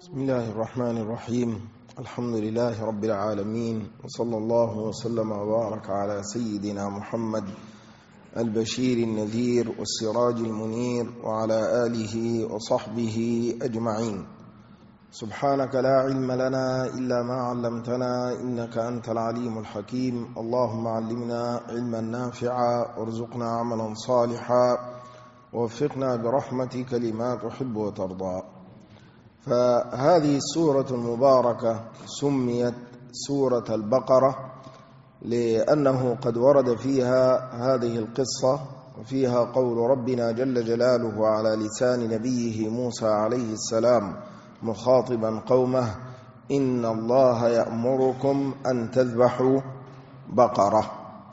بسم الله الرحمن الرحيم. الحمد لله رب العالمين، وصلى الله وسلم وبارك على سيدنا محمد البشير النذير والسراج المنير وعلى آله وصحبه أجمعين. سبحانك لا علم لنا إلا ما علمتنا إنك أنت العليم الحكيم. اللهم علمنا علما نافعا وارزقنا عملا صالحا ووفقنا برحمتك لما تحب وترضى. فهذه السورة المباركة سميت سورة البقرة لأنه قد ورد فيها هذه القصة، وفيها قول ربنا جل جلاله على لسان نبيه موسى عليه السلام مخاطبا قومه: إن الله يأمركم أن تذبحوا بقرة.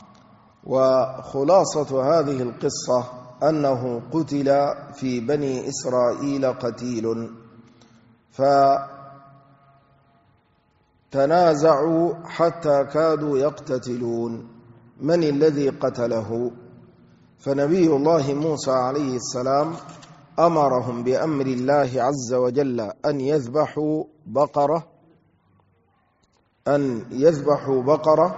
وخلاصة هذه القصة أنه قتل في بني إسرائيل قتيل، فتنازعوا حتى كادوا يقتتلون من الذي قتله. فنبي الله موسى عليه السلام أمرهم بأمر الله عز وجل أن يذبحوا بقرة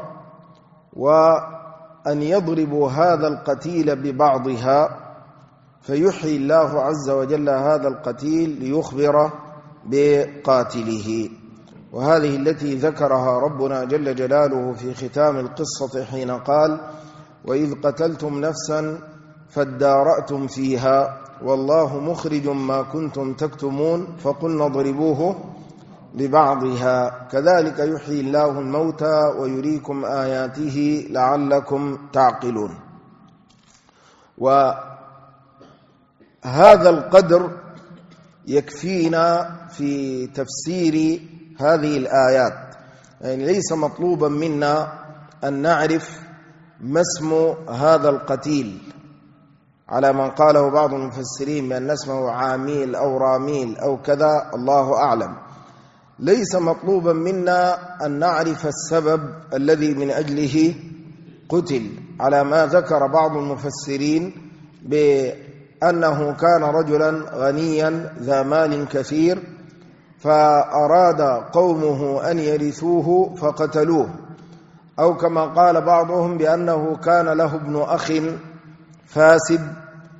وأن يضربوا هذا القتيل ببعضها، فيحيي الله عز وجل هذا القتيل ليخبر بقاتله. وهذه التي ذكرها ربنا جل جلاله في ختام القصة حين قال: وإذ قتلتم نفسا فادارأتم فيها والله مخرج ما كنتم تكتمون فقلنا اضربوه ببعضها كذلك يحيي الله الموتى ويريكم آياته لعلكم تعقلون. وهذا القدر يكفينا في تفسير هذه الآيات. يعني ليس مطلوبا منا أن نعرف ما اسم هذا القتيل على من قاله بعض المفسرين بأن اسمه عاميل أو راميل أو كذا، الله أعلم. ليس مطلوبا منا أن نعرف السبب الذي من أجله قتل، على ما ذكر بعض المفسرين بأنه كان رجلا غنيا ذا مال كثير، فأراد قومه أن يرثوه فقتلوه، أو كما قال بعضهم بأنه كان له ابن أخ فاسد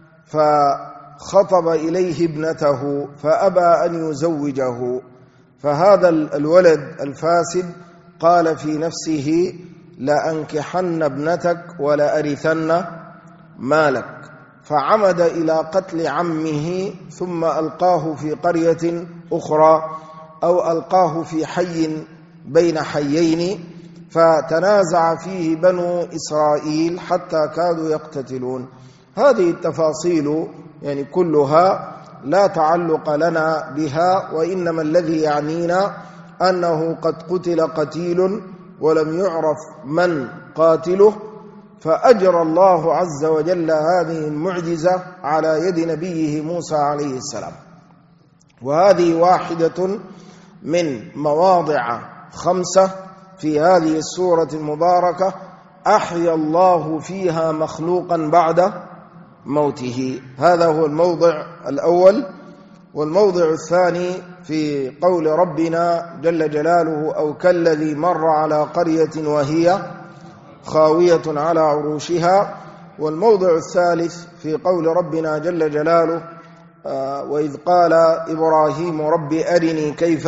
فخطب إليه ابنته فأبى أن يزوجه، فهذا الولد الفاسد قال في نفسه: لأنكحن ابنتك ولأرثن مالك، فعمد إلى قتل عمه ثم ألقاه في قرية أخرى أو ألقاه في حي بين حيين، فتنازع فيه بنو إسرائيل حتى كادوا يقتتلون. هذه التفاصيل يعني كلها لا تعلق لنا بها، وإنما الذي يعنينا أنه قد قتل قتيل ولم يعرف من قاتله، فأجرى الله عز وجل هذه المعجزة على يد نبيه موسى عليه السلام. وهذه واحدة من مواضع 5 في هذه السورة المباركة أحيا الله فيها مخلوقا بعد موته. هذا هو الموضع الأول. والموضع الثاني في قول ربنا جل جلاله: أو كالذي مر على قرية وهي خاوية على عروشها. والموضع الثالث في قول ربنا جل جلاله: وإذ قال إبراهيم رب أرني كيف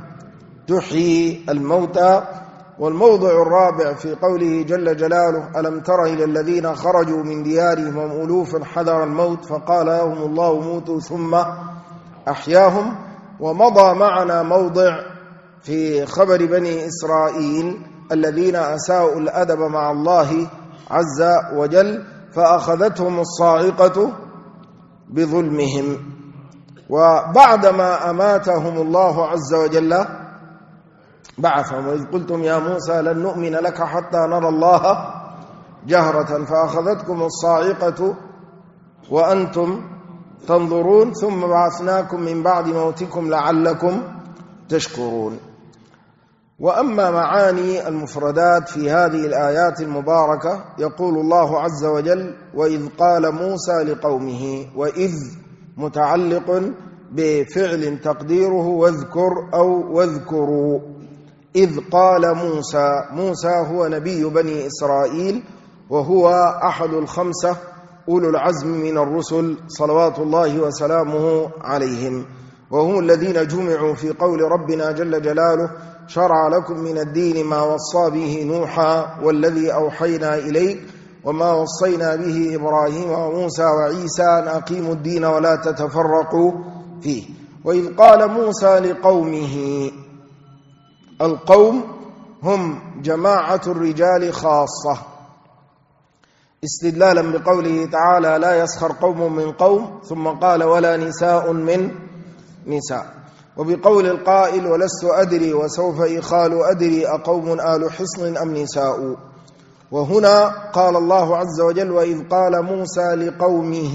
تحيي الموتى. والموضع الرابع في قوله جل جلاله: ألم تر إلى الذين خرجوا من ديارهم وهم ألوف حذر الموت فقال لهم الله موتوا ثم أحياهم. ومضى معنا موضع في خبر بني إسرائيل الذين أساءوا الأدب مع الله عز وجل فأخذتهم الصاعقة بظلمهم. وبعدما أماتهم الله عز وجل بعثهم: وإذ قلتم يا موسى لن نؤمن لك حتى نرى الله جهرة فأخذتكم الصاعقة وأنتم تنظرون ثم بعثناكم من بعد موتكم لعلكم تشكرون. وأما معاني المفردات في هذه الآيات المباركة، يقول الله عز وجل: وإذ قال موسى لقومه. وإذ متعلق بفعل تقديره واذكر أو واذكروا. إذ قال موسى، موسى هو نبي بني إسرائيل، وهو أحد الخمسة أولو العزم من الرسل صلوات الله وسلامه عليهم، وهم الذين جمعوا في قول ربنا جل جلاله: شرع لكم من الدين ما وصى به نوحا والذي أوحينا إليك وما وصينا به إبراهيم وموسى وعيسى أن أقيموا الدين ولا تتفرقوا فيه. وإذ قال موسى لقومه، القوم هم جماعة الرجال خاصة، استدلالا بقوله تعالى: لا يسخر قوم من قوم، ثم قال: ولا نساء من نساء. وبقول القائل: ولست أدري وسوف إخال أدري أقوم آل حصن أم نساء. وهنا قال الله عز وجل: وإذ قال موسى لقومه،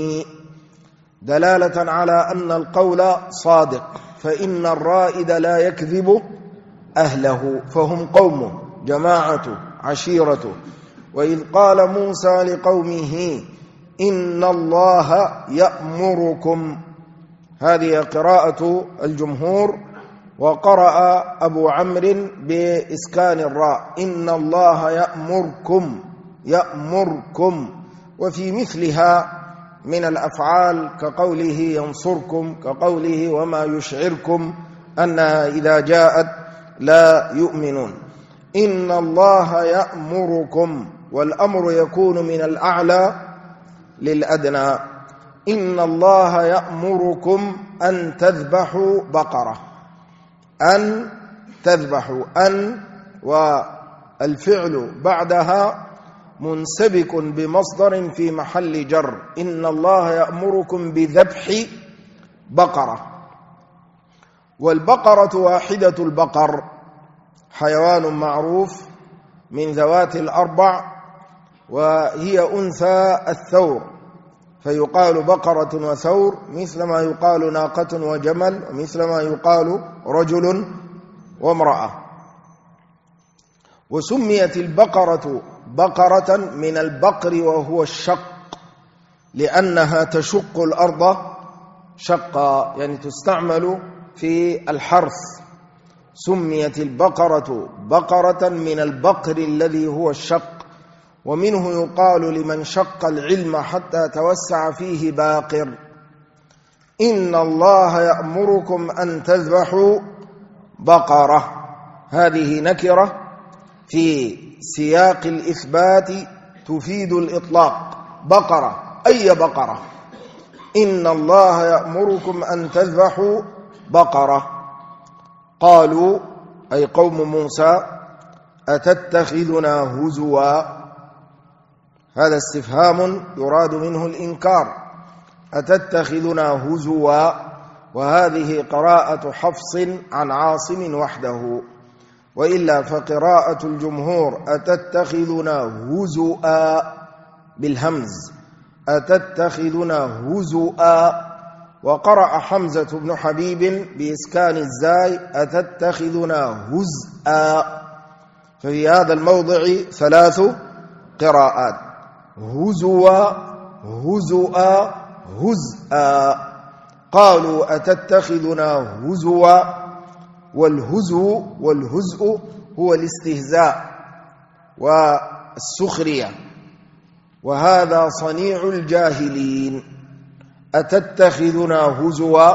دلالة على أن القول صادق، فإن الرائد لا يكذب أهله، فهم قومه، جماعته، عشيرته. وإذ قال موسى لقومه: إن الله يأمركم، هذه قراءة الجمهور، وقرأ أبو عمرو بإسكان الراء: إن الله يأمركم، يأمركم. وفي مثلها من الأفعال كقوله ينصركم، كقوله وما يشعركم أنها إذا جاءت لا يؤمنون. إن الله يأمركم، والأمر يكون من الأعلى للأدنى. إن الله يأمركم أن تذبحوا بقرة، أن تذبحوا، أن والفعل بعدها منسبك بمصدر في محل جر. إن الله يأمركم بذبح بقرة. والبقرة واحدة البقر، حيوان معروف من ذوات الأربع، وهي أنثى الثور، فيقال بقرة وثور، مثل ما يقال ناقة وجمل، ومثل ما يقال رجل وامرأة. وسميت البقرة بقرة من البقر وهو الشق، لأنها تشق الأرض شقا، يعني تستعمل في الحرث. سميت البقرة بقرة من البقر الذي هو الشق. ومنه يقال لمن شق العلم حتى توسع فيه باقر. إن الله يأمركم أن تذبحوا بقرة، هذه نكرة في سياق الإثبات تفيد الإطلاق، بقرة، أي بقرة. إن الله يأمركم أن تذبحوا بقرة. قالوا أي قوم موسى: أتتخذنا هزوا، هذا استفهام يراد منه الإنكار، أتتخذنا هزوا. وهذه قراءة حفص عن عاصم وحده، وإلا فقراءة الجمهور: أتتخذنا هزوا بالهمز، أتتخذنا هزوا. وقرأ حمزة بن حبيب بإسكان الزاي: أتتخذنا هزءا. ففي هذا الموضع ثلاث قراءات: هزوا، هزؤا، هزءا. قالوا: أتتخذنا هزوا. والهزو والهزء هو الاستهزاء والسخرية، وهذا صنيع الجاهلين. أتتخذنا هزوا.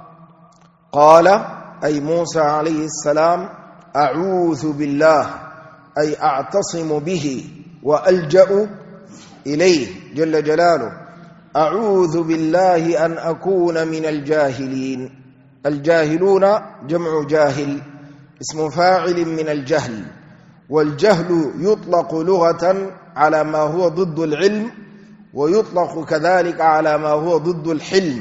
قال أي موسى عليه السلام: أعوذ بالله، أي أعتصم به وألجأ إليه جل جلاله. أعوذ بالله أن أكون من الجاهلين. الجاهلون جمع جاهل، اسم فاعل من الجهل. والجهل يطلق لغة على ما هو ضد العلم، ويطلق كذلك على ما هو ضد الحلم.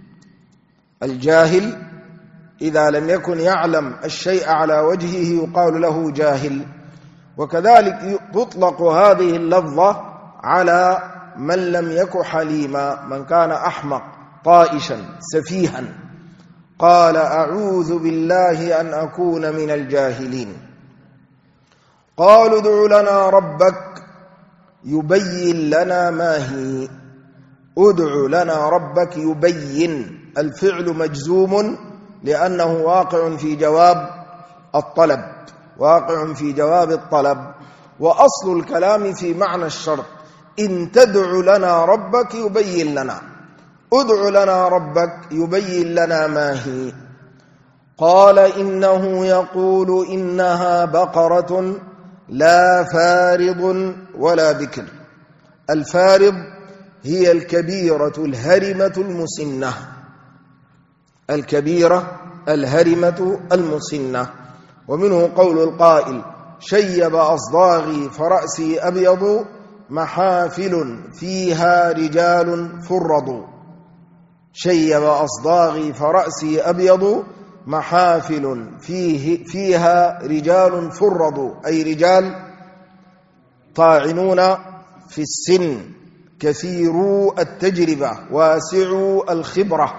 الجاهل إذا لم يكن يعلم الشيء على وجهه يقال له جاهل. وكذلك تطلق هذه اللفظة على من لم يك حليما، من كان أحمق طائشا سفيها. قال: أعوذ بالله أن أكون من الجاهلين. قالوا: ادع لنا ربك يبين لنا ما هي. ادع لنا ربك يبين، الفعل مجزوم لأنه واقع في جواب الطلب، واقع في جواب الطلب. وأصل الكلام في معنى الشرط: إن تدع لنا ربك يبين لنا، ادع لنا ربك يبين لنا ما هي. قال إنه يقول إنها بقرة لا فارض ولا بكر. الفارض هي الكبيرة الهرمة المسنة، الكبيرة الهرمة المسنة. ومنه قول القائل: شيب أصداغي فرأسي أبيض محافل فيها رجال فرضوا. شيب أصداغي فرأسي أبيض محافل فيها رجال فرضوا، أي رجال طاعنون في السن، كثيرو التجربة واسعو الخبرة.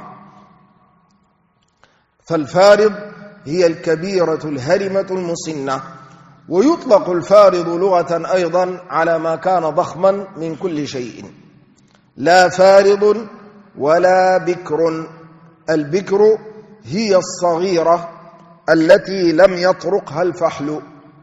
فالفارض هي الكبيرة الهرمة المسنة. ويطلق الفارض لغة أيضا على ما كان ضخما من كل شيء. لا فارض ولا بكر. البكر هي الصغيرة التي لم يطرقها الفحل.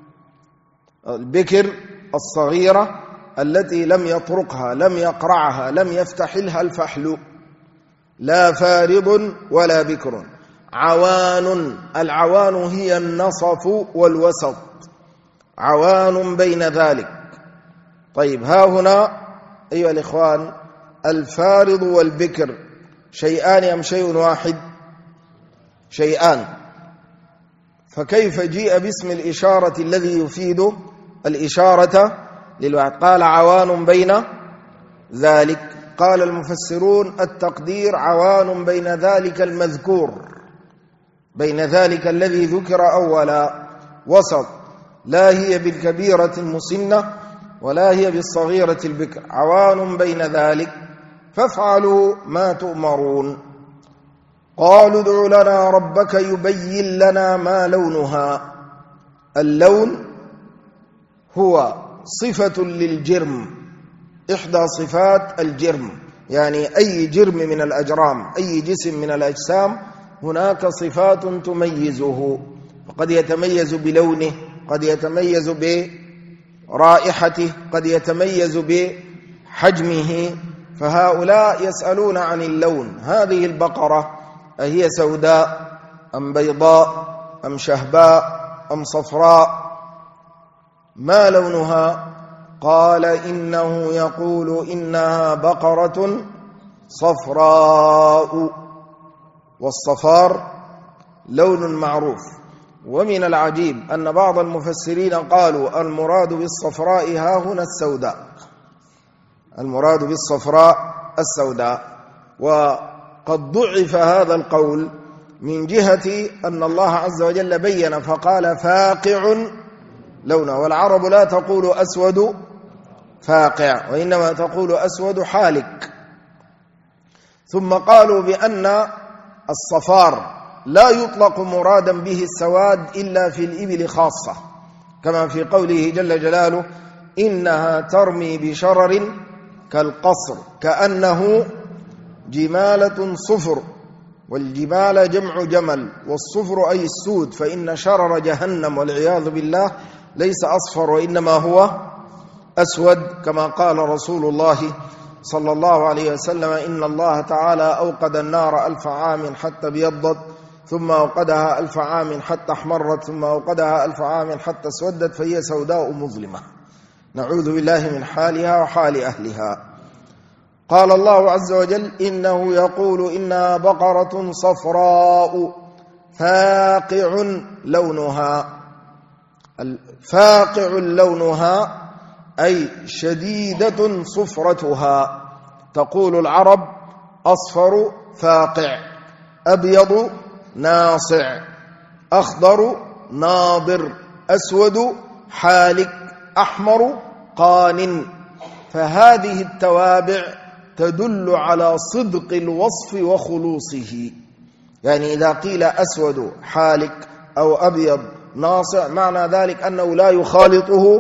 البكر الصغيرة التي لم يطرقها، لم يقرعها، لم يفتحلها الفحل. لا فارض ولا بكر. عوان. العوان هي النصف والوسط، عوان بين ذلك. طيب، ها هنا أيها الإخوان، الفارض والبكر شيئان أم شيء واحد؟ شيئان. فكيف جيء باسم الإشارة الذي يفيد الإشارة للواحد؟ قال عوان بين ذلك. قال المفسرون التقدير عوان بين ذلك المذكور، بين ذلك الذي ذكر أولا، وسط. لا هي بالكبيرة المسنة ولا هي بالصغيرة البكر، عوان بين ذلك، فافعلوا ما تؤمرون. قالوا ادع لنا ربك يبين لنا ما لونها. اللون هو صفة للجرم، إحدى صفات الجرم، يعني أي جرم من الأجرام، أي جسم من الأجسام هناك صفات تميزه، قد يتميز بلونه، قد يتميز برائحته، قد يتميز بحجمه. فهؤلاء يسألون عن اللون. هذه البقرة أهي سوداء أم بيضاء أم شهباء أم صفراء؟ ما لونها؟ قال إنه يقول إنها بقرة صفراء. والصفار لون معروف. ومن العجيب أن بعض المفسرين قالوا المراد بالصفراء ها هنا السوداء، المراد بالصفراء السوداء. وقد ضعف هذا القول من جهة أن الله عز وجل بين فقال فاقع لونه، والعرب لا تقول أسود فاقع، وإنما تقول أسود حالك. ثم قالوا بأن الصفار لا يطلق مرادا به السواد إلا في الإبل خاصة، كما في قوله جل جلاله إنها ترمي بشرر كالقصر كأنه جمالة صفر. والجمال جمع جمل، والصفر أي السود، فإن شرر جهنم والعياذ بالله ليس أصفر وإنما هو أسود، كما قال رسول الله صلى الله عليه وسلم إن الله تعالى أوقد النار 1000 عام حتى ابيضت، ثم أوقدها 1000 عام حتى احمرت، ثم أوقدها 1000 عام حتى اسودت، فهي سوداء مظلمة، نعوذ بالله من حالها وحال أهلها. قال الله عز وجل إنه يقول إنها بقرة صفراء فاقع لونها. فاقع لونها أي شديدة صفرتها. تقول العرب أصفر فاقع، أبيض ناصع، أخضر ناضر، أسود حالك، أحمر قان. فهذه التوابع تدل على صدق الوصف وخلوصه. يعني إذا قيل أسود حالك أو أبيض ناصع، معنى ذلك أنه لا يخالطه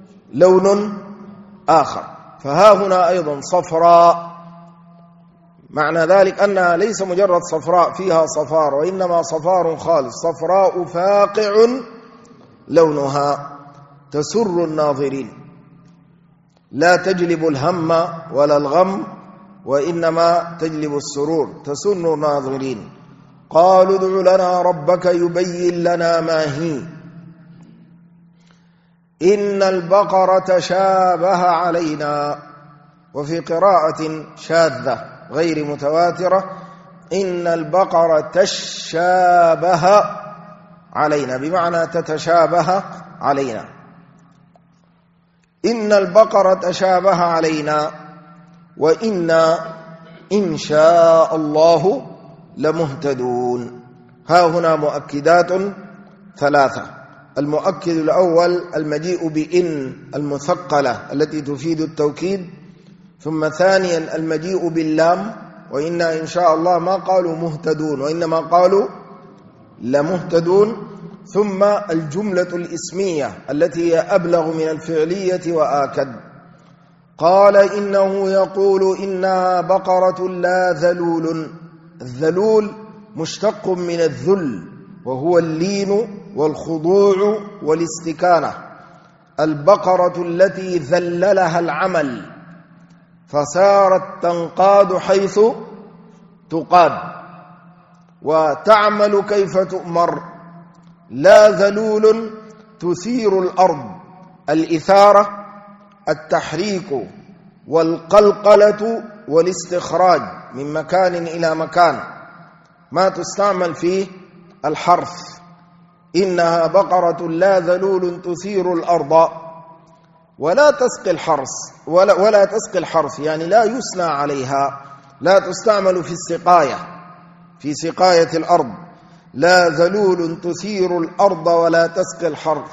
لون آخر. فها هنا أيضا صفراء، معنى ذلك أنها ليس مجرد صفراء فيها صفار، وإنما صفار خالص، صفراء فاقع لونها تسر الناظرين، لا تجلب الهم ولا الغم، وإنما تجلب السرور، تسر الناظرين. قالوا ادع لنا ربك يبين لنا ما هي إن البقرة شابه علينا. وفي قراءة شاذة غير متواترة إن البقرة تشابه علينا، بمعنى تتشابه علينا. إن البقرة تشابه علينا وإنا إن شاء الله لمهتدون. ها هنا مؤكدات ثلاثة. المؤكد الأول المجيء بإن المثقلة التي تفيد التوكيد، ثم ثانيا المجيء باللام وإنا إن شاء الله ما قالوا مهتدون وإنما قالوا لمهتدون، ثم الجملة الإسمية التي هي أبلغ من الفعلية وآكد. قال إنه يقول إنها بقرة لا ذلول. الذلول مشتق من الذل وهو اللين والخضوع والاستكانة. البقرة التي ذللها العمل فصارت تنقاد حيث تقاد وتعمل كيف تؤمر. لا ذلول تثير الأرض، الإثارة التحريك والقلقلة والاستخراج من مكان إلى مكان، ما تستعمل فيه الحرث. إنها بقرة لا ذلول تثير الأرض ولا تسقي الحرث ولا تسقي الحرث، يعني لا يثنى عليها، لا تستعمل في السقاية، في سقاية الأرض. لا ذلول تثير الأرض ولا تسقي الحرث.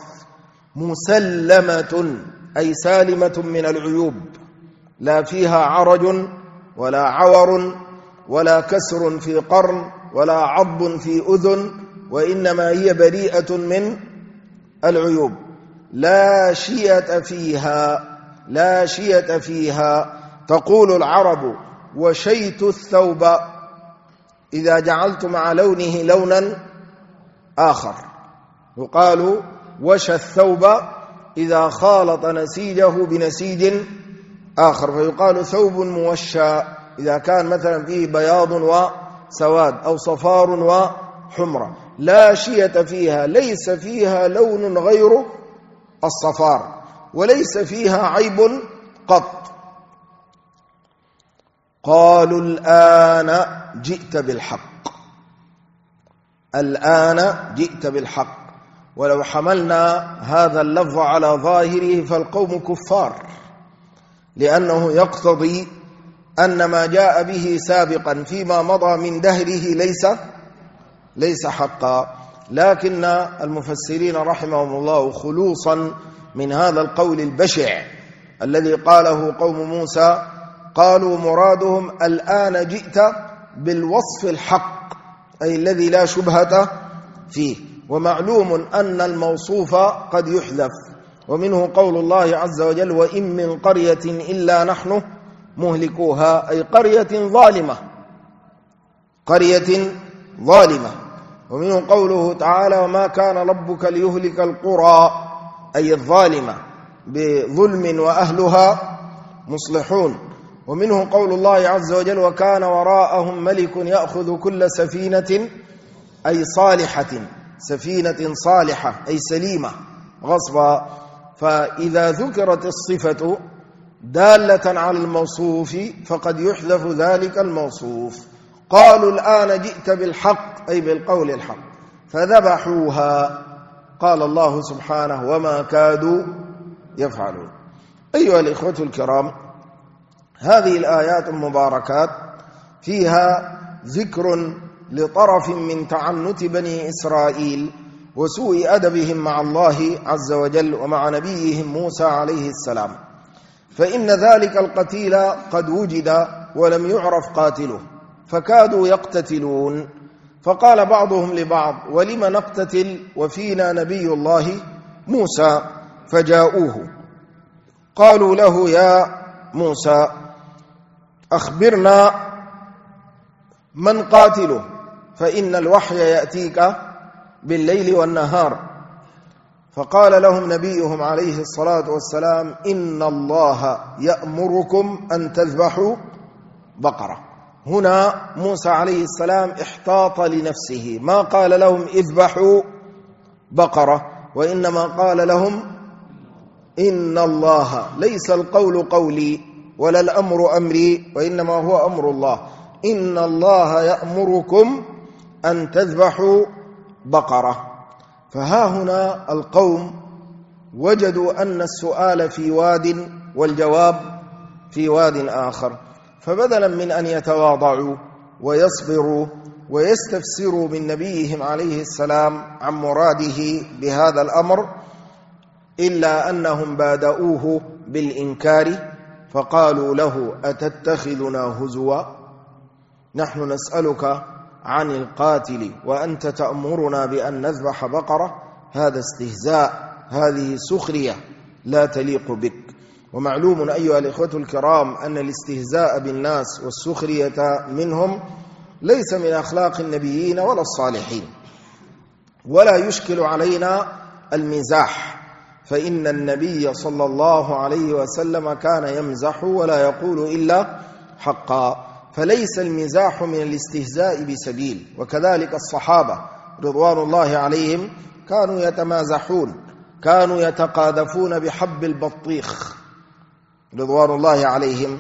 مسلمة أي سالمة من العيوب، لا فيها عرج ولا عور ولا كسر في قرن ولا عض في أذن، وإنما هي بريئة من العيوب. لا شية فيها، لا شية فيها. تقول العرب وشيت الثوب إذا جعلت مع لونه لونا آخر، يقال وشى الثوب إذا خالط نسيجه بنسيج آخر، فيقال ثوب موشى إذا كان مثلا فيه بياض وسواد أو صفار وحمرة. لا شية فيها، ليس فيها لون غير الصفار وليس فيها عيب قط. قالوا الآن جئت بالحق، الآن جئت بالحق. ولو حملنا هذا اللفظ على ظاهره فالقوم كفار، لأنه يقتضي أن ما جاء به سابقا فيما مضى من دهره ليس حقا. لكن المفسرين رحمهم الله خلوصا من هذا القول البشع الذي قاله قوم موسى، قالوا مرادهم الآن جئت بالوصف الحق، أي الذي لا شبهة فيه. ومعلوم أن الموصوف قد يحذف، ومنه قول الله عز وجل وإن من قرية إلا نحن مهلكوها، أي قرية ظالمة، قرية ظالمة. ومنه قوله تعالى وما كان ربك ليهلك القرى، أي الظالمة بظلم وأهلها مصلحون. ومنه قول الله عز وجل وكان وراءهم ملك يأخذ كل سفينة، أي صالحة، سفينة صالحة أي سليمة غصبا. فإذا ذكرت الصفة دالة على الموصوف فقد يحذف ذلك الموصوف. قالوا الآن جئت بالحق، أي بالقول الحق، فذبحوها. قال الله سبحانه وما كادوا يفعلون. أيها الإخوة الكرام، هذه الآيات المباركات فيها ذكر لطرف من تعنت بني إسرائيل وسوء أدبهم مع الله عز وجل ومع نبيهم موسى عليه السلام. فإن ذلك القتيل قد وجد ولم يعرف قاتله، فكادوا يقتتلون. فقال بعضهم لبعض ولم نقتتل وفينا نبي الله موسى؟ فجاءوه قالوا له يا موسى أخبرنا من قاتله؟ فإن الوحي يأتيك بالليل والنهار. فقال لهم نبيهم عليه الصلاة والسلام: إن الله يأمركم أن تذبحوا بقرة. هنا موسى عليه السلام احتاط لنفسه، ما قال لهم اذبحوا بقرة، وإنما قال لهم إن الله، ليس القول قولي ولا الأمر أمري، وإنما هو أمر الله. إن الله يأمركم أن تذبحوا بقرة. فها هنا القوم وجدوا أن السؤال في واد والجواب في واد آخر، فبدلا من أن يتواضعوا ويصبروا ويستفسروا من نبيهم عليه السلام عن مراده بهذا الأمر، إلا أنهم بادؤوه بالإنكار، فقالوا له: أتتخذنا هزوا؟ نحن نسألك عن القاتل وأنت تأمرنا بأن نذبح بقرة؟ هذا استهزاء، هذه سخرية لا تليق بك. ومعلوم أيها الإخوة الكرام أن الاستهزاء بالناس والسخرية منهم ليس من أخلاق النبيين ولا الصالحين، ولا يشكل علينا المزاح، فإن النبي صلى الله عليه وسلم كان يمزح ولا يقول إلا حقا، فليس المزاح من الاستهزاء بسبيل. وكذلك الصحابة رضوان الله عليهم كانوا يتمازحون، كانوا يتقاذفون بحب البطيخ رضوان الله عليهم.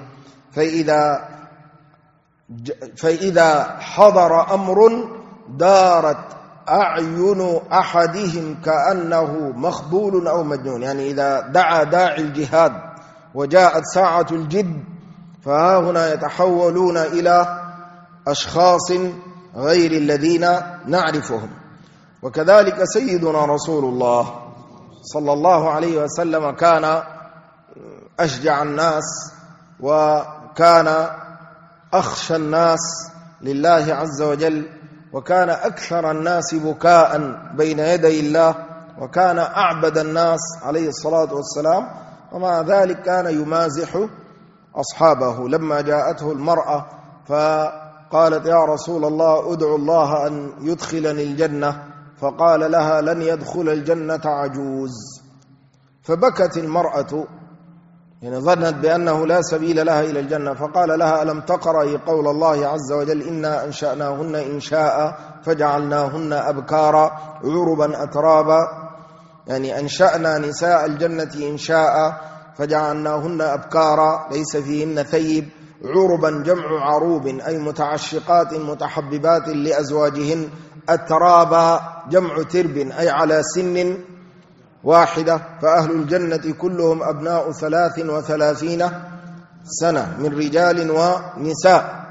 فإذا حضر أمر دارت أعين أحدهم كأنه مخبول أو مجنون، يعني إذا دعا داعي الجهاد وجاءت ساعة الجد فها هنا يتحولون إلى أشخاص غير الذين نعرفهم. وكذلك سيدنا رسول الله صلى الله عليه وسلم كان أشجع الناس، وكان أخشى الناس لله عز وجل، وكان أكثر الناس بكاء بين يدي الله، وكان أعبد الناس عليه الصلاة والسلام، ومع ذلك كان يمازح أصحابه. لما جاءته المرأة فقالت: يا رسول الله ادعو الله أن يدخلني الجنة، فقال لها: لن يدخل الجنة عجوز. فبكت المرأة، يعني ظنت بأنه لا سبيل لها إلى الجنة، فقال لها: ألم تقرأي قول الله عز وجل: إنا أنشأناهن إنشاء فجعلناهن أبكارا عربا أترابا، يعني أنشأنا نساء الجنة إنشاء فجعلناهن أبكارا ليس فيهن ثيب، عربا جمع عروب أي متعشقات متحببات لأزواجهن، أترابا جمع ترب أي على سن واحدة، فأهل الجنة كلهم أبناء 33 سنة من رجال ونساء.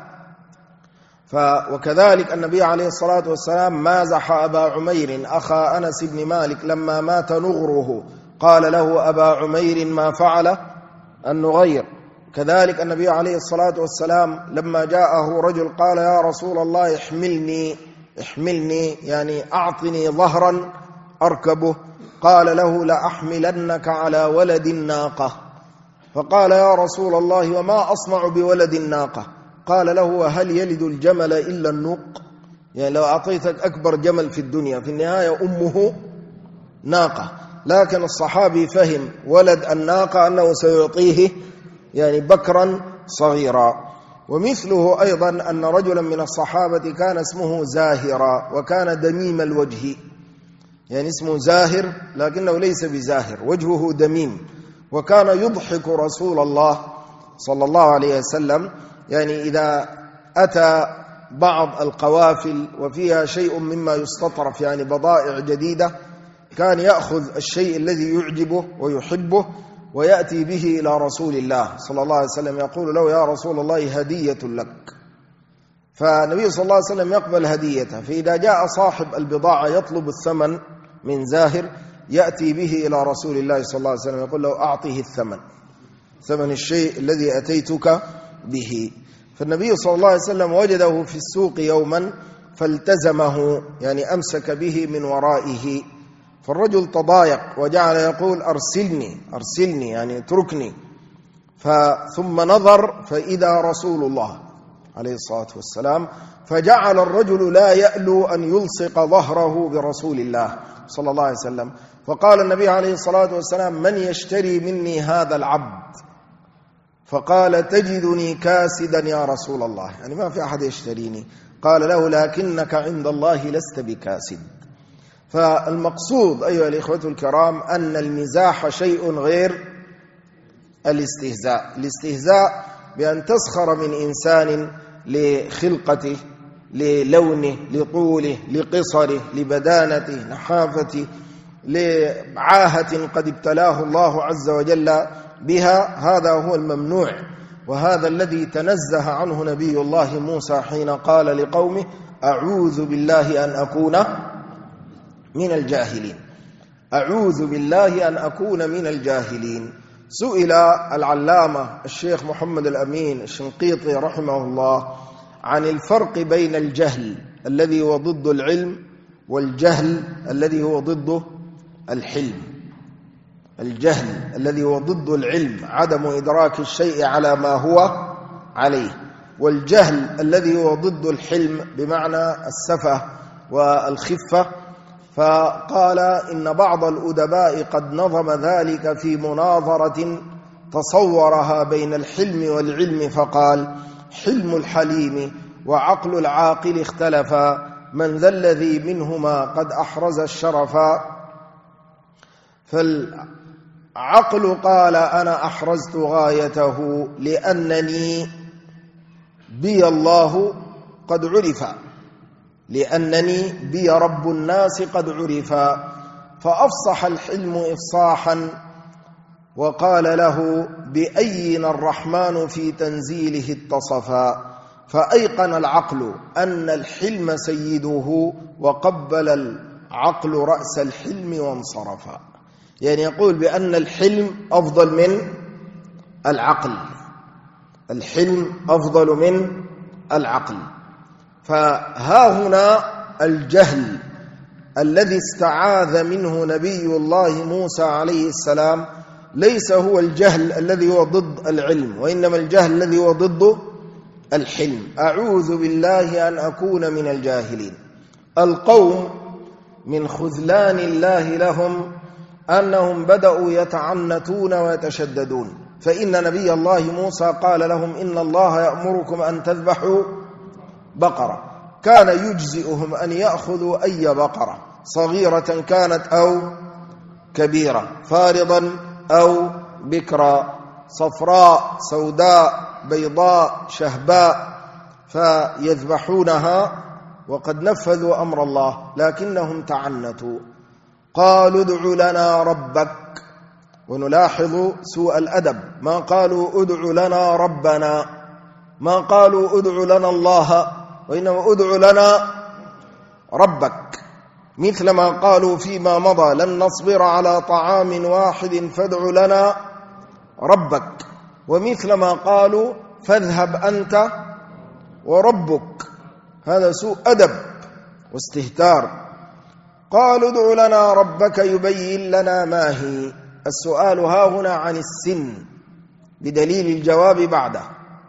وكذلك النبي عليه الصلاة والسلام مازح أبا عمير أخا أنس بن مالك لما مات نغره، قال له: أبا عمير ما فعل النغير. كذلك النبي عليه الصلاة والسلام لما جاءه رجل قال: يا رسول الله احملني يعني أعطني ظهرا أركبه، قال له: لأحملنك على ولد الناقة. فقال: يا رسول الله وما أصنع بولد الناقة؟ قال له: وهل يلد الجمل إلا النق؟ يعني لو أعطيتك أكبر جمل في الدنيا في النهاية أمه ناقة. لكن الصحابي فهم ولد الناقة أنه سيعطيه يعني بكرا صغيرا. ومثله أيضا أن رجلا من الصحابة كان اسمه زاهرا، وكان دميم الوجه، يعني اسمه زاهر لكنه ليس بزاهر، وجهه دميم، وكان يضحك رسول الله صلى الله عليه وسلم. يعني إذا أتى بعض القوافل وفيها شيء مما يستطرف، يعني بضائع جديدة، كان يأخذ الشيء الذي يعجبه ويحبه ويأتي به إلى رسول الله صلى الله عليه وسلم، يقول له: يا رسول الله هدية لك. فالنبي صلى الله عليه وسلم يقبل هديته. فإذا جاء صاحب البضاعة يطلب الثمن من زاهر يأتي به إلى رسول الله صلى الله عليه وسلم، يقول له: أعطيه ثمن الشيء الذي أتيتك به. فالنبي صلى الله عليه وسلم وجده في السوق يوما فالتزمه، يعني أمسك به من ورائه، فالرجل تضايق وجعل يقول: أرسلني يعني اتركني. ثم نظر فإذا رسول الله عليه الصلاة والسلام، فجعل الرجل لا يألو أن يلصق ظهره برسول الله صلى الله عليه وسلم. فقال النبي عليه الصلاة والسلام: من يشتري مني هذا العبد؟ فقال: تجدني كاسدا يا رسول الله، يعني ما في أحد يشتريني. قال له: لكنك عند الله لست بكاسد. فالمقصود أيها الإخوة الكرام أن المزاح شيء غير الاستهزاء. الاستهزاء بأن تسخر من إنسان لخلقته، للونه، لطوله، لقصره، لبدانته، نحافته، لعاهة قد ابتلاه الله عز وجل بها، هذا هو الممنوع، وهذا الذي تنزه عنه نبي الله موسى حين قال لقومه: أعوذ بالله أن أكون من الجاهلين. أعوذ بالله أن أكون من الجاهلين. سئل العلامة الشيخ محمد الأمين الشنقيطي رحمه الله عن الفرق بين الجهل الذي هو ضد العلم والجهل الذي هو ضد الحلم. الجهل الذي هو ضد العلم، عدم إدراك الشيء على ما هو عليه، والجهل الذي هو ضد الحلم بمعنى السفة والخفة. فقال إن بعض الأدباء قد نظم ذلك في مناظرة تصورها بين الحلم والعلم، فقال: حلم الحليم وعقل العاقل اختلفا، من ذا الذي منهما قد أحرز الشرفا. فالعقل قال: أنا أحرزت غايته لأنني بي الله قد عرفا، لأنني بي رب الناس قد عرفا. فأفصح الحلم إفصاحا وقال له: بأينا الرحمن في تنزيله اتصفا. فأيقن العقل أن الحلم سيده، وقبل العقل رأس الحلم وانصرفا. يعني يقول بأن الحلم أفضل من العقل، الحلم أفضل من العقل. فها هنا الجهل الذي استعاذ منه نبي الله موسى عليه السلام ليس هو الجهل الذي هو ضد العلم، وإنما الجهل الذي هو ضد الحلم. أعوذ بالله أن أكون من الجاهلين. القوم من خذلان الله لهم أنهم بدأوا يتعنتون ويتشددون، فإن نبي الله موسى قال لهم: إن الله يأمركم أن تذبحوا بقرة. كان يجزئهم أن يأخذوا أي بقرة، صغيرة كانت أو كبيرة، فارضا أو بكرا، صفراء سوداء بيضاء شهباء، فيذبحونها وقد نفذوا أمر الله، لكنهم تعنتوا. قالوا: ادع لنا ربك. ونلاحظ سوء الأدب، ما قالوا ادع لنا ربنا، ما قالوا ادع لنا الله، وإنما ادع لنا ربك، مثل ما قالوا فيما مضى: لن نصبر على طعام واحد فادع لنا ربك، ومثل ما قالوا: فاذهب أنت وربك. هذا سوء أدب واستهتار. قالوا: ادع لنا ربك يبين لنا ما هي. السؤال ها هنا عن السن بدليل الجواب بعده.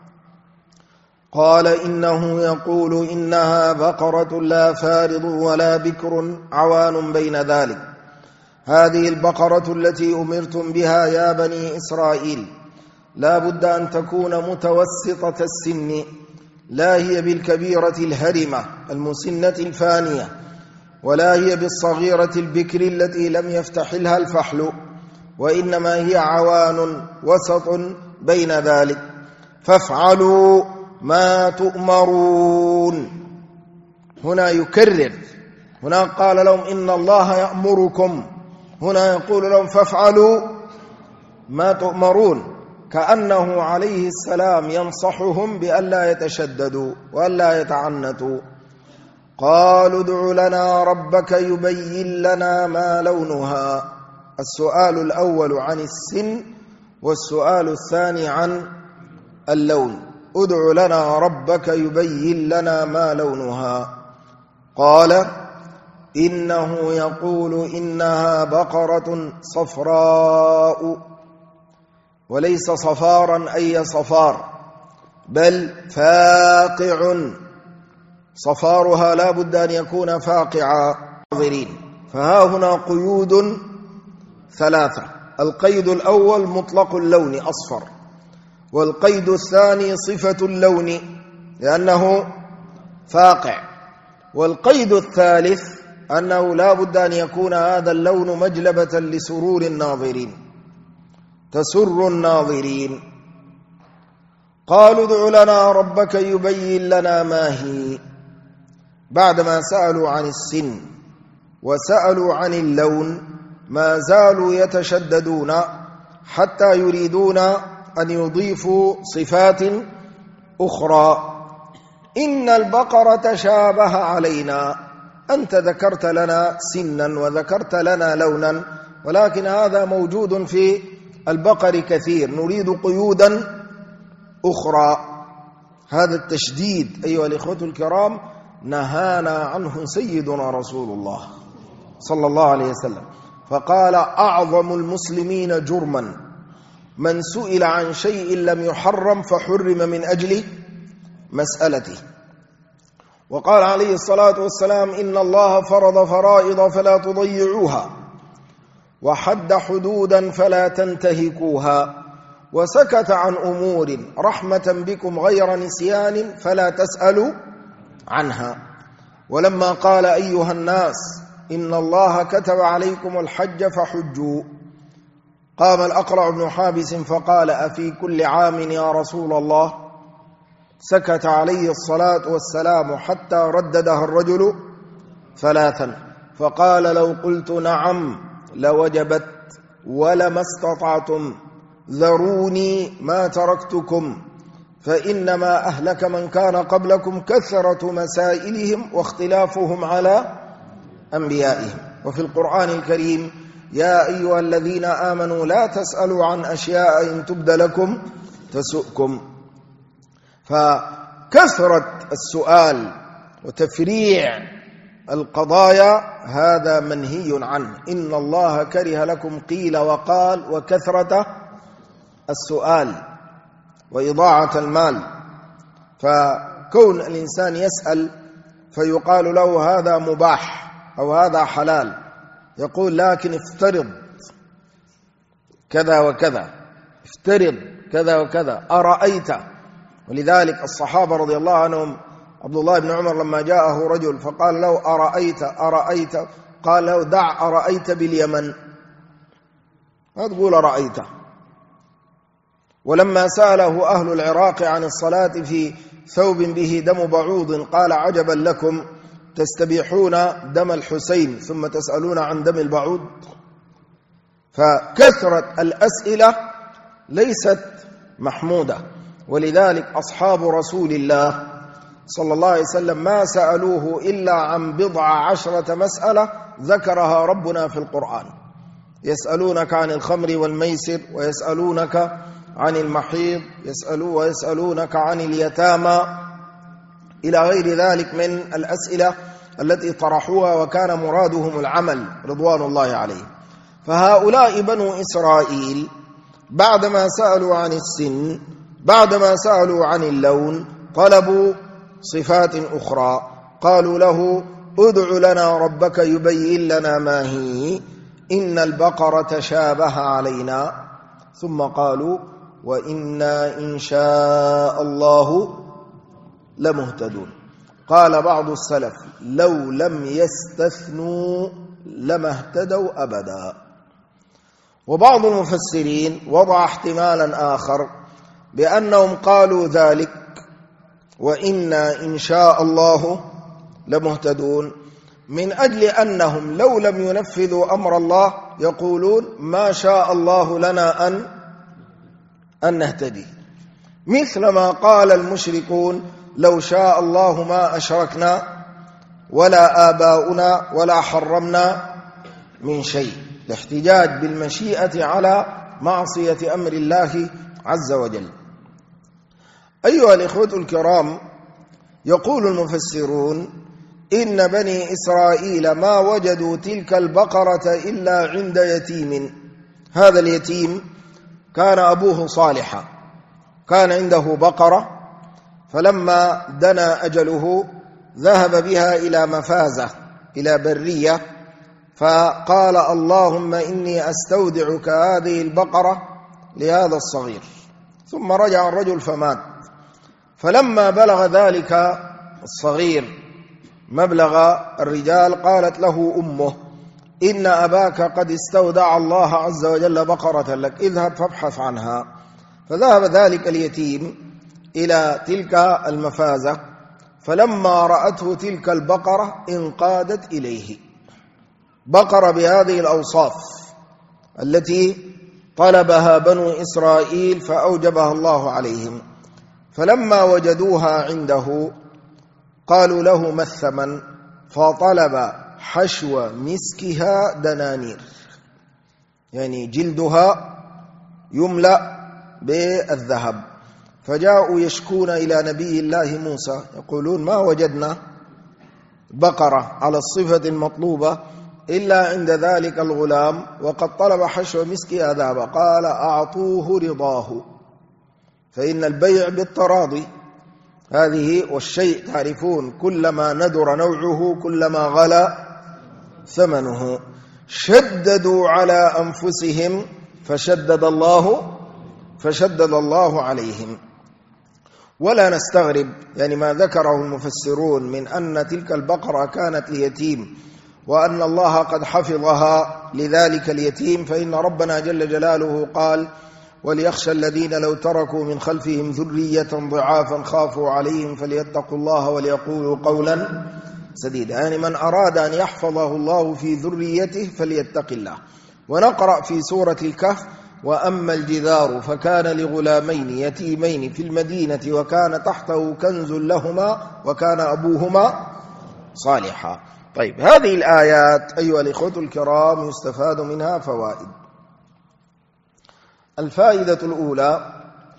قال: إنه يقول إنها بقرة لا فارض ولا بكر عوان بين ذلك. هذه البقرة التي أمرتم بها يا بني إسرائيل لا بد أن تكون متوسطة السن، لا هي بالكبيرة الهرمة المسنة الفانية، ولا هي بالصغيرة البكر التي لم يفتحلها الفحل، وإنما هي عوان وسط بين ذلك، فافعلوا ما تؤمرون. هنا يكرر، هنا قال لهم إن الله يأمركم، هنا يقول لهم فافعلوا ما تؤمرون، كأنه عليه السلام ينصحهم بألا يتشددوا وألا يتعنتوا. قالوا: ادع لنا ربك يبين لنا ما لونها. السؤال الأول عن السن، والسؤال الثاني عن اللون. ادع لنا ربك يبين لنا ما لونها. قال: إنه يقول إنها بقرة صفراء، وليس صفارا أي صفار، بل فاقع، صفارها لا بد أن يكون فاقعا ناظرين. فها هنا قيود ثلاثة: القيد الأول مطلق اللون أصفر، والقيد الثاني صفة اللون لأنه فاقع، والقيد الثالث أنه لا بد أن يكون هذا اللون مجلبة لسرور الناظرين، تسر الناظرين. قالوا ادع لنا ربك يبين لنا ما هي، بعدما سألوا عن السن وسألوا عن اللون ما زالوا يتشددون حتى يريدون أن يضيفوا صفات أخرى. إن البقرة تشابه علينا، أنت ذكرت لنا سنا وذكرت لنا لونا، ولكن هذا موجود في البقر كثير، نريد قيودا أخرى. هذا التشديد أيها الإخوة الكرام نهانا عنه سيدنا رسول الله صلى الله عليه وسلم، فقال: أعظم المسلمين جرما من سئل عن شيء لم يحرم فحرم من أجل مسألته. وقال عليه الصلاة والسلام: إن الله فرض فرائض فلا تضيعوها، وحد حدودا فلا تنتهكوها، وسكت عن أمور رحمة بكم غير نسيان فلا تسألوا عنها. ولما قال: أيها الناس إن الله كتب عليكم الحج فحجوا، قام الأقرع بن حابس فقال: أفي كل عام يا رسول الله؟ سكت عليه الصلاة والسلام حتى رددها الرجل ثلاثا، فقال: لو قلت نعم لوجبت ولما استطعتم، ذروني ما تركتكم، فإنما أهلك من كان قبلكم كثرة مسائلهم واختلافهم على أنبيائهم. وفي القرآن الكريم: يا أيها الذين آمنوا لا تسألوا عن أشياء إن تبد لكم تسؤكم. فكثرة السؤال وتفريع القضايا هذا منهي عنه. إن الله كره لكم قيل وقال وكثرة السؤال وإضاعة المال. فكون الإنسان يسأل فيقال له هذا مباح أو هذا حلال، يقول: لكن افترض كذا وكذا، افترض كذا وكذا، أرأيت. ولذلك الصحابة رضي الله عنهم عبد الله بن عمر لما جاءه رجل فقال له: أرأيت، قال له: دع أرأيت باليمن، ما تقول أرأيت. ولما سأله أهل العراق عن الصلاة في ثوب به دم بعوض قال: عجبا لكم، تستبيحون دم الحسين ثم تسألون عن دم البعوض. فكثرة الأسئلة ليست محمودة، ولذلك أصحاب رسول الله صلى الله عليه وسلم ما سألوه إلا عن 10 مسألة ذكرها ربنا في القرآن: يسألونك عن الخمر والميسر، ويسألونك عن المحيض، ويسألونك عن اليتامى، إلى غير ذلك من الأسئلة التي طرحوها وكان مرادهم العمل رضوان الله عليه. فهؤلاء بنو إسرائيل بعدما سألوا عن السن، بعدما سألوا عن اللون، طلبوا صفات أخرى. قالوا له: ادع لنا ربك يبين لنا ما هي، إن البقرة تشابه علينا. ثم قالوا: وإنا إن شاء الله لمهتدون. قال بعض السلف: لو لم يستثنوا لما اهتدوا أبدا. وبعض المفسرين وضع احتمالا آخر بأنهم قالوا ذلك وإنا إن شاء الله لمهتدون من أجل أنهم لو لم ينفذوا أمر الله يقولون: ما شاء الله لنا أن نهتدي، مثل ما قال المشركون: لو شاء الله ما أشركنا ولا آباؤنا ولا حرمنا من شيء، الاحتجاج بالمشيئة على معصية أمر الله عز وجل. أيها الإخوة الكرام، يقول المفسرون: إن بني إسرائيل ما وجدوا تلك البقرة إلا عند يتيم. هذا اليتيم كان أبوه صالحا، كان عنده بقرة فلما دنا أجله ذهب بها إلى مفازة، إلى برية، فقال اللهم إني أستودعك هذه البقرة لهذا الصغير. ثم رجع الرجل فمات. فلما بلغ ذلك الصغير مبلغ الرجال قالت له أمه إن أباك قد استودع الله عز وجل بقرة لك، اذهب فابحث عنها. فذهب ذلك اليتيم إلى تلك المفازة، فلما رأته تلك البقرة انقادت إليه، بقرة بهذه الأوصاف التي طلبها بنو إسرائيل فأوجبها الله عليهم. فلما وجدوها عنده قالوا له ما الثمن؟ فطلب حشو مسكها دنانير، يعني جلدها يملأ بالذهب. فجاءوا يشكون إلى نبي الله موسى يقولون ما وجدنا بقرة على الصفة المطلوبة إلا عند ذلك الغلام وقد طلب حشو مسكها ذهبا. قال أعطوه رضاه، فإن البيع بالتراضي. هذه والشيء تعرفون كلما ندر نوعه كلما غلا ثمنه. شددوا على أنفسهم فشدد الله عليهم. ولا نستغرب يعني ما ذكره المفسرون من أن تلك البقرة كانت ليتيم وأن الله قد حفظها لذلك اليتيم، فإن ربنا جل جلاله قال وليخشى الذين لو تركوا من خلفهم ذرية ضعافا خافوا عليهم فليتقوا الله وليقولوا قولا سديدا. يعني من أراد أن يحفظه الله في ذريته فليتق الله. ونقرأ في سورة الكهف وأما الجدار فكان لغلامين يتيمين في المدينة وكان تحته كنز لهما وكان أبوهما صالحا. طيب، هذه الآيات أيها الإخوة الكرام يستفاد منها فوائد. الفائدة الأولى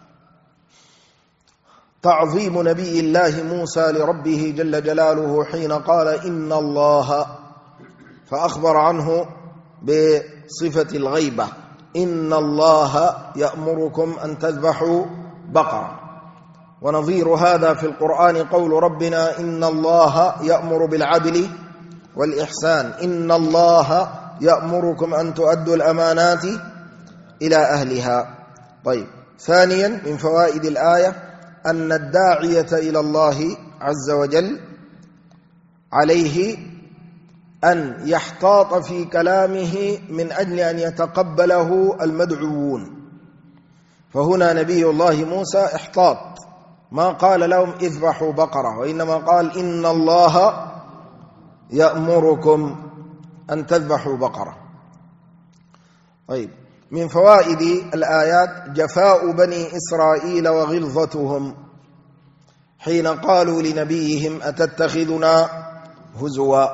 تعظيم نبي الله موسى لربه جل جلاله حين قال إن الله، فأخبر عنه بصفة الغيبة، إن الله يأمركم أن تذبحوا بقرة. ونظير هذا في القرآن قول ربنا إن الله يأمر بالعدل والإحسان، إن الله يأمركم أن تؤدوا الأمانات إلى أهلها. طيب، ثانيا من فوائد الآية أن الداعية إلى الله عز وجل عليه أن يحتاط في كلامه من أجل أن يتقبله المدعوون. فهنا نبي الله موسى احتاط، ما قال لهم اذبحوا بقرة، وإنما قال إن الله يأمركم أن تذبحوا بقرة. طيب، من فوائد الآيات جفاء بني إسرائيل وغلظتهم حين قالوا لنبيهم أتتخذنا هزوا.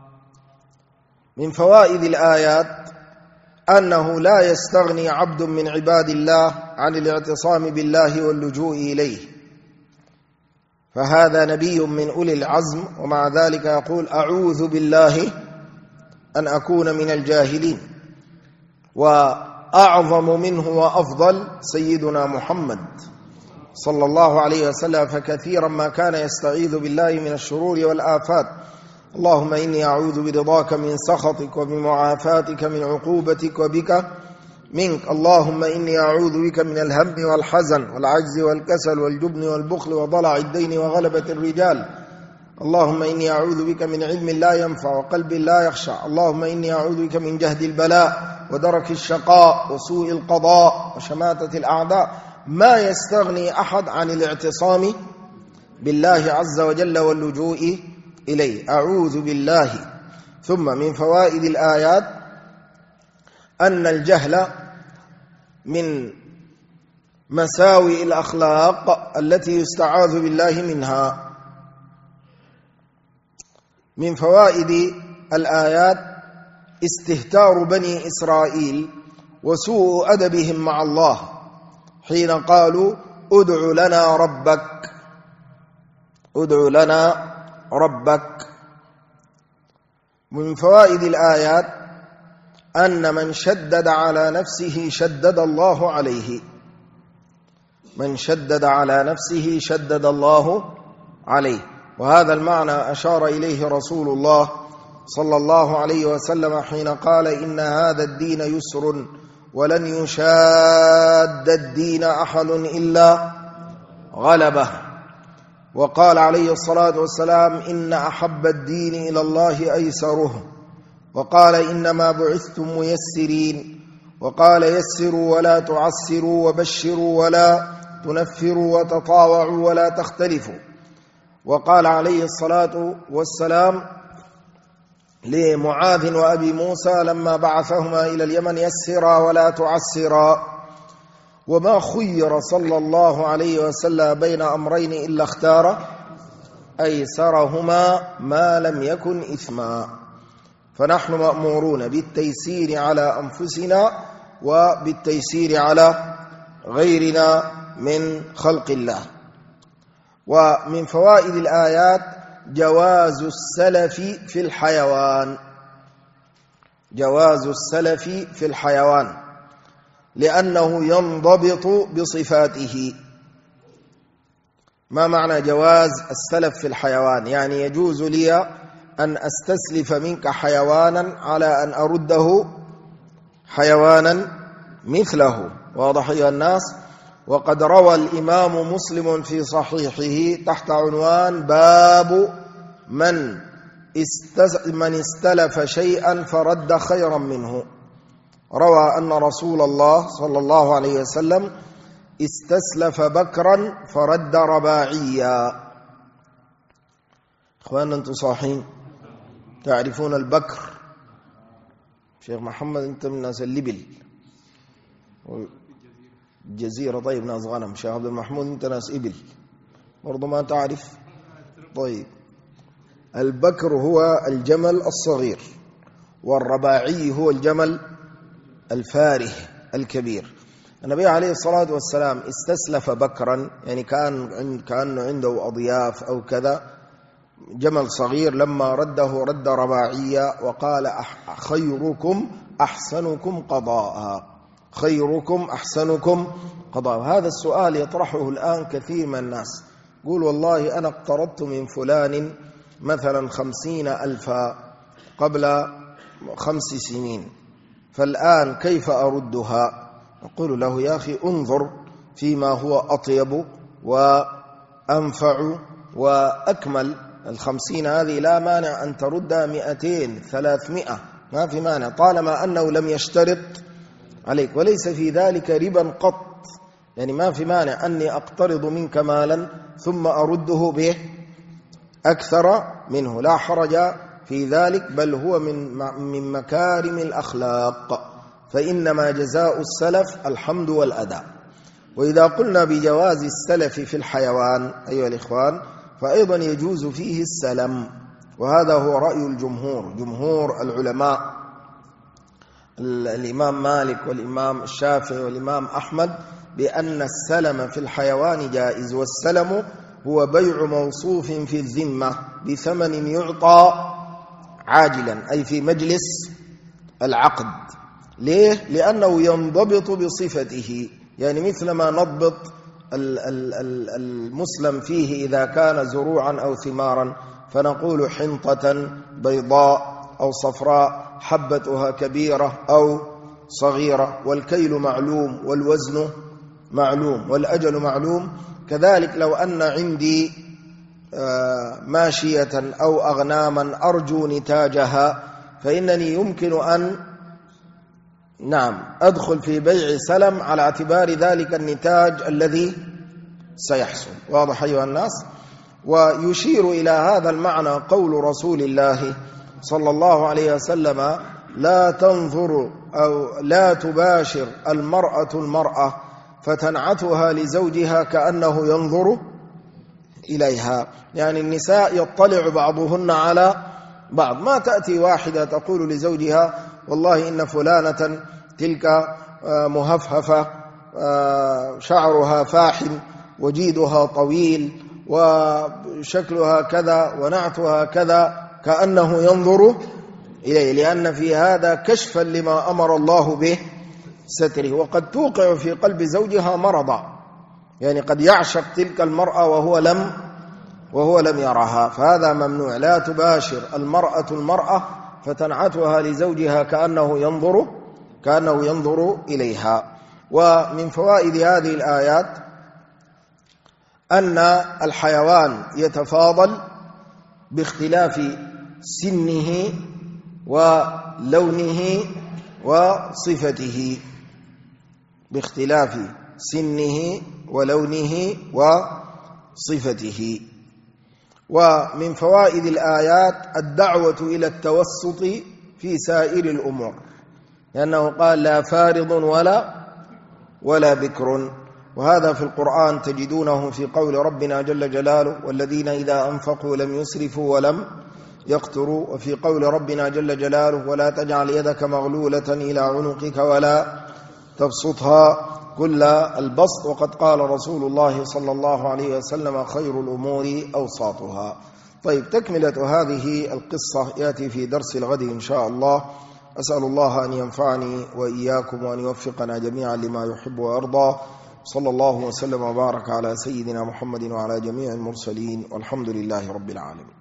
من فوائد الآيات أنه لا يستغني عبد من عباد الله عن الاعتصام بالله واللجوء إليه، فهذا نبي من أولي العزم، ومع ذلك يقول أعوذ بالله أن أكون من الجاهلين. وأعظم منه وأفضل سيدنا محمد صلى الله عليه وسلم، فكثيرا ما كان يستعيذ بالله من الشرور والآفات. اللهم إني أعوذ برضاك من سخطك وبمعافاتك من عقوبتك وبك منك. اللهم إني أعوذ بك من الهم والحزن والعجز والكسل والجبن والبخل وضلع الدين وغلبة الرجال. اللهم إني أعوذ بك من علم لا ينفع وقلب لا يخشع. اللهم إني أعوذ بك من جهد البلاء ودرك الشقاء وسوء القضاء وشماتة الأعداء. ما يستغني أحد عن الاعتصام بالله عز وجل واللجوء إليه. أعوذ بالله. ثم من فوائد الآيات أن الجهل من مساوئ الأخلاق التي يستعاذ بالله منها. من فوائد الآيات استهتار بني إسرائيل وسوء أدبهم مع الله حين قالوا ادع لنا ربك، ادع لنا ربك. من فوائد الآيات أن من شدد على نفسه شدد الله عليه، من شدد على نفسه شدد الله عليه. وهذا المعنى أشار إليه رسول الله صلى الله عليه وسلم حين قال إن هذا الدين يسر ولن يشاد الدين أحد إلا غلبه. وقال عليه الصلاة والسلام إن أحب الدين إلى الله أيسره. وقال إنما بعثتم ميسرين. وقال يسروا ولا تعسروا وبشروا ولا تنفروا وتطاوعوا ولا تختلفوا. وقال عليه الصلاة والسلام لمعاذ وأبي موسى لما بعثهما إلى اليمن يسرا ولا تعسرا. وما خير صلى الله عليه وسلم بين أمرين إلا اختار أيسرهما ما لم يكن إثما. فنحن مأمورون بالتيسير على أنفسنا وبالتيسير على غيرنا من خلق الله. ومن فوائد الآيات جواز السلف في الحيوان، جواز السلف في الحيوان لأنه ينضبط بصفاته. ما معنى جواز السلف في الحيوان؟ يعني يجوز لي أن أستسلف منك حيوانا على أن أرده حيوانا مثله. واضح يا الناس؟ وقد روى الإمام مسلم في صحيحه تحت عنوان باب من استلف شيئا فرد خيرا منه، روى أن رسول الله صلى الله عليه وسلم استسلف بكرا فرد رباعيا. إخواننا أنتم صاحين تعرفون البكر؟ شيخ محمد أنت من ناس الليبل الجزيرة. طيب ناس غنم. شيخ عبد المحمود أنت ناس إبل برضو ما تعرف. طيب البكر هو الجمل الصغير والرباعي هو الجمل الفاره الكبير. النبي عليه الصلاة والسلام استسلف بكرا، يعني كأنه عنده أضياف أو كذا، جمل صغير، لما رده رد رباعيا وقال خيركم أحسنكم قضاء، خيركم أحسنكم قضاء. هذا السؤال يطرحه الآن كثير من الناس، قول والله أنا اقترضت من فلان مثلا 50,000 قبل 5 سنين، فالآن كيف أردها؟ نقول له يا أخي انظر فيما هو أطيب وأنفع وأكمل. 50 هذه لا مانع أن تردها 200 300، ما في مانع طالما أنه لم يشترط عليك، وليس في ذلك ربا قط. يعني ما في مانع أني أقترض منك مالا ثم أرده به أكثر منه، لا حرج في ذلك، بل هو من مكارم الأخلاق. فإنما جزاء السلف الحمد والأداء. وإذا قلنا بجواز السلف في الحيوان أيها الإخوان فأيضا يجوز فيه السلم، وهذا هو رأي الجمهور، جمهور العلماء، الإمام مالك والإمام الشافعي والإمام أحمد، بأن السلم في الحيوان جائز. والسلم هو بيع موصوف في الذمة بثمن يعطى عاجلا، أي في مجلس العقد. ليه؟ لأنه ينضبط بصفته، يعني مثل ما نضبط المسلم فيه إذا كان زروعا أو ثمارا، فنقول حنطة بيضاء أو صفراء، حبتها كبيرة أو صغيرة، والكيل معلوم والوزن معلوم والأجل معلوم. كذلك لو أن عندي ماشية أو أغناما أرجو نتاجها، فإنني يمكن أن أدخل في بيع سلم على اعتبار ذلك النتاج الذي سيحصل. واضح أيها الناس؟ ويشير إلى هذا المعنى قول رسول الله صلى الله عليه وسلم لا تنظر أو لا تباشر المرأة فتنعتها لزوجها كأنه ينظر إليها. يعني النساء يطلع بعضهن على بعض، ما تأتي واحدة تقول لزوجها والله إن فلانة تلك مهفهفة شعرها فاحم وجيدها طويل وشكلها كذا ونعتها كذا، كأنه ينظر إليه، لأن في هذا كشفا لما أمر الله به ستره، وقد توقع في قلب زوجها مرضا. يعني قد يعشق تلك المرأة وهو لم يرها، فهذا ممنوع. لا تباشر المرأة فتنعتها لزوجها كأنه ينظر إليها. ومن فوائد هذه الآيات أن الحيوان يتفاضل باختلاف سنه ولونه وصفته، باختلاف سنه ولونه وصفته. ومن فوائد الآيات الدعوة إلى التوسط في سائر الأمور، لأنه قال لا فارض ولا بكر، وهذا في القرآن تجدونه في قول ربنا جل جلاله والذين إذا أنفقوا لم يسرفوا ولم يقتروا، وفي قول ربنا جل جلاله ولا تجعل يدك مغلولة إلى عنقك ولا تبسطها كل البسط، وقد قال رسول الله صلى الله عليه وسلم خير الأمور أوساطها. طيب، تكملة هذه القصة يأتي في درس الغد إن شاء الله. أسأل الله أن ينفعني وإياكم وأن يوفقنا جميعا لما يحب ويرضى. صلى الله وسلم وبارك على سيدنا محمد وعلى جميع المرسلين، والحمد لله رب العالمين.